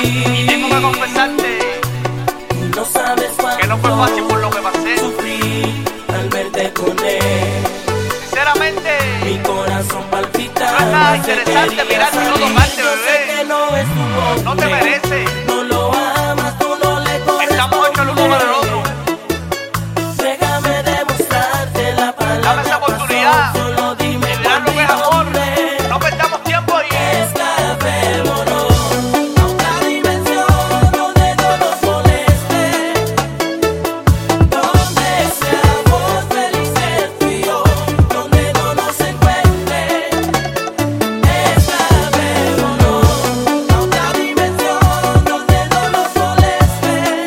Y tengo que confesarte no sabes que no fue fácil por lo que pasé. Sufrí al verte con él. Sinceramente, Mi corazón palpita. no es nada interesante mirarte y no tocarte, bebé. Que no es tu hombre. No te mereces. No lo amas, tú no le correspondes. Estamos hechos el uno para el otro. Déjame demostrarte la palabra. Dame esa oportunidad. Solo dime Y verás lo que es amor. dónde. No perdamos tiempo y Escapémonos a una dimensión donde no nos moleste, donde seamos felices tú y yo, donde no nos encuentre. Escapémonos a una dimensión donde no nos moleste,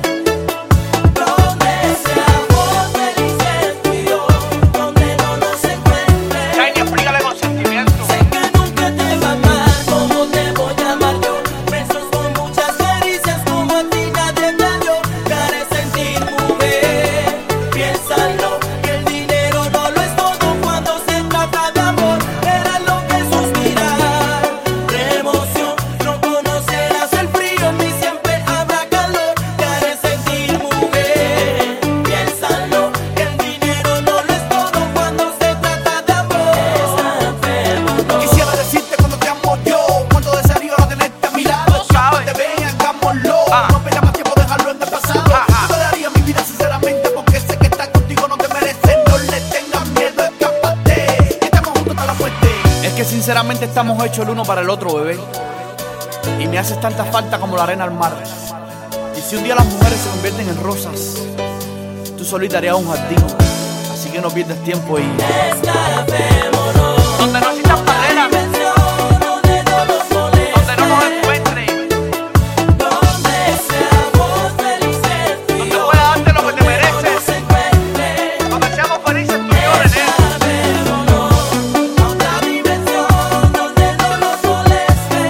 donde seamos felices tú y yo, donde no nos encuentre. Shiny, explícale con sentimiento. Sé que nunca te va a amar como te voy a amar yo. Besos con muchas caricias como a ti nadie te dio. Quieres sentir, mujer, piénsalo, que el dinero no lo es todo cuando se trata de amor. Era lo que suspirar de emoción. No conocerás el frío ni siempre habrá calor. Quieres sentir, mujer, piénsalo, que el dinero no lo es todo cuando se trata de amor. Quisiera decirte cuando te amo yo, cuánto desearía ahora tenerte a mi lado. Tú sabes. Te ven, hagámoslo. Ah. No pierdas más tiempo, dejarlo en el pasado. Ajá. Yo te daría mi vida sinceramente porque sé que estar contigo no te merece. No le tengas miedo, escápate. Estamos juntos hasta la muerte. Es que sinceramente estamos hechos el uno para el otro, bebé. Y me haces tanta falta como la arena al mar. Y si un día las mujeres se convierten en rosas, tú solita harías un jardín. Así que no pierdas tiempo y Escapémonos Donde no existan barreras, donde no nos moleste, donde no nos encuentres, donde seamos felices tú y donde yo, pueda darte lo que te no mereces, nos encuentre. donde seamos felices tú y yo, nene. Escapémonos a otra dimensión donde no nos moleste,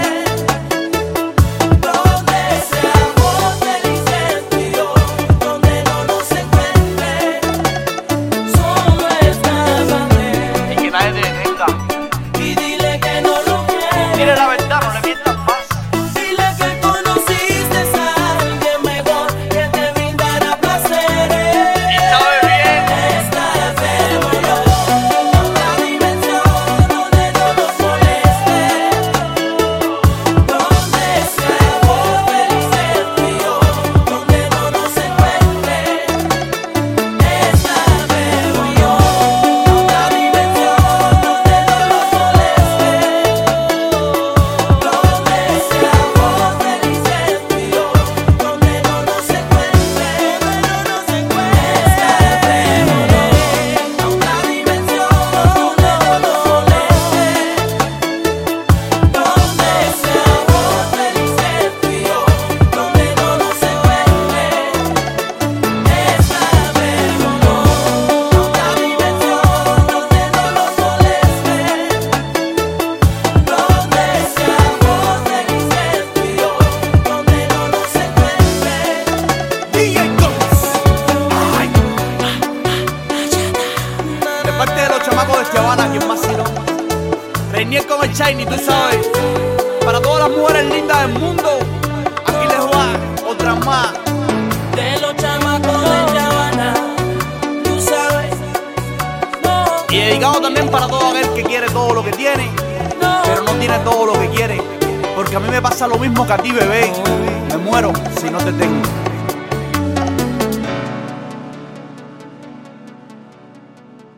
donde seamos felices tú y yo, donde no nos encuentre. Solo escápate Y que nadie te detenga. y dile que no lo quieres. Dile la verdad, no le mientas más. Dile que conociste a alguien mejor que te brindará placeres. Y sabes bien. Escapémonos a otra dimensión donde no nos moleste, donde seamos felices tú y yo, donde no nos encuentre. Escapémonos a otra dimensión donde no nos moleste, donde seamos felices tú y yo, donde no nos encuentre, Escapémonos a otra dimensión donde no nos moleste, donde seamos felices tú y yo, donde no nos encuentre. Escapémonos a otra dimensión donde no nos moleste, donde seamos felices tú y yo, donde no nos encuentre. DJ Guns. de parte de los chamacos de Chavana, quien más sino Reinier con el Shiny, tú sabes. Para todas las mujeres lindas del mundo, aquí les va otra más. De los chamacos de Chavana, tú sabes, no, Y dedicado también para todo aquel que quiere todo lo que tiene, pero no tiene todo lo que quiere. Porque a mí me pasa lo mismo que a ti, bebé. Me muero si no te tengo.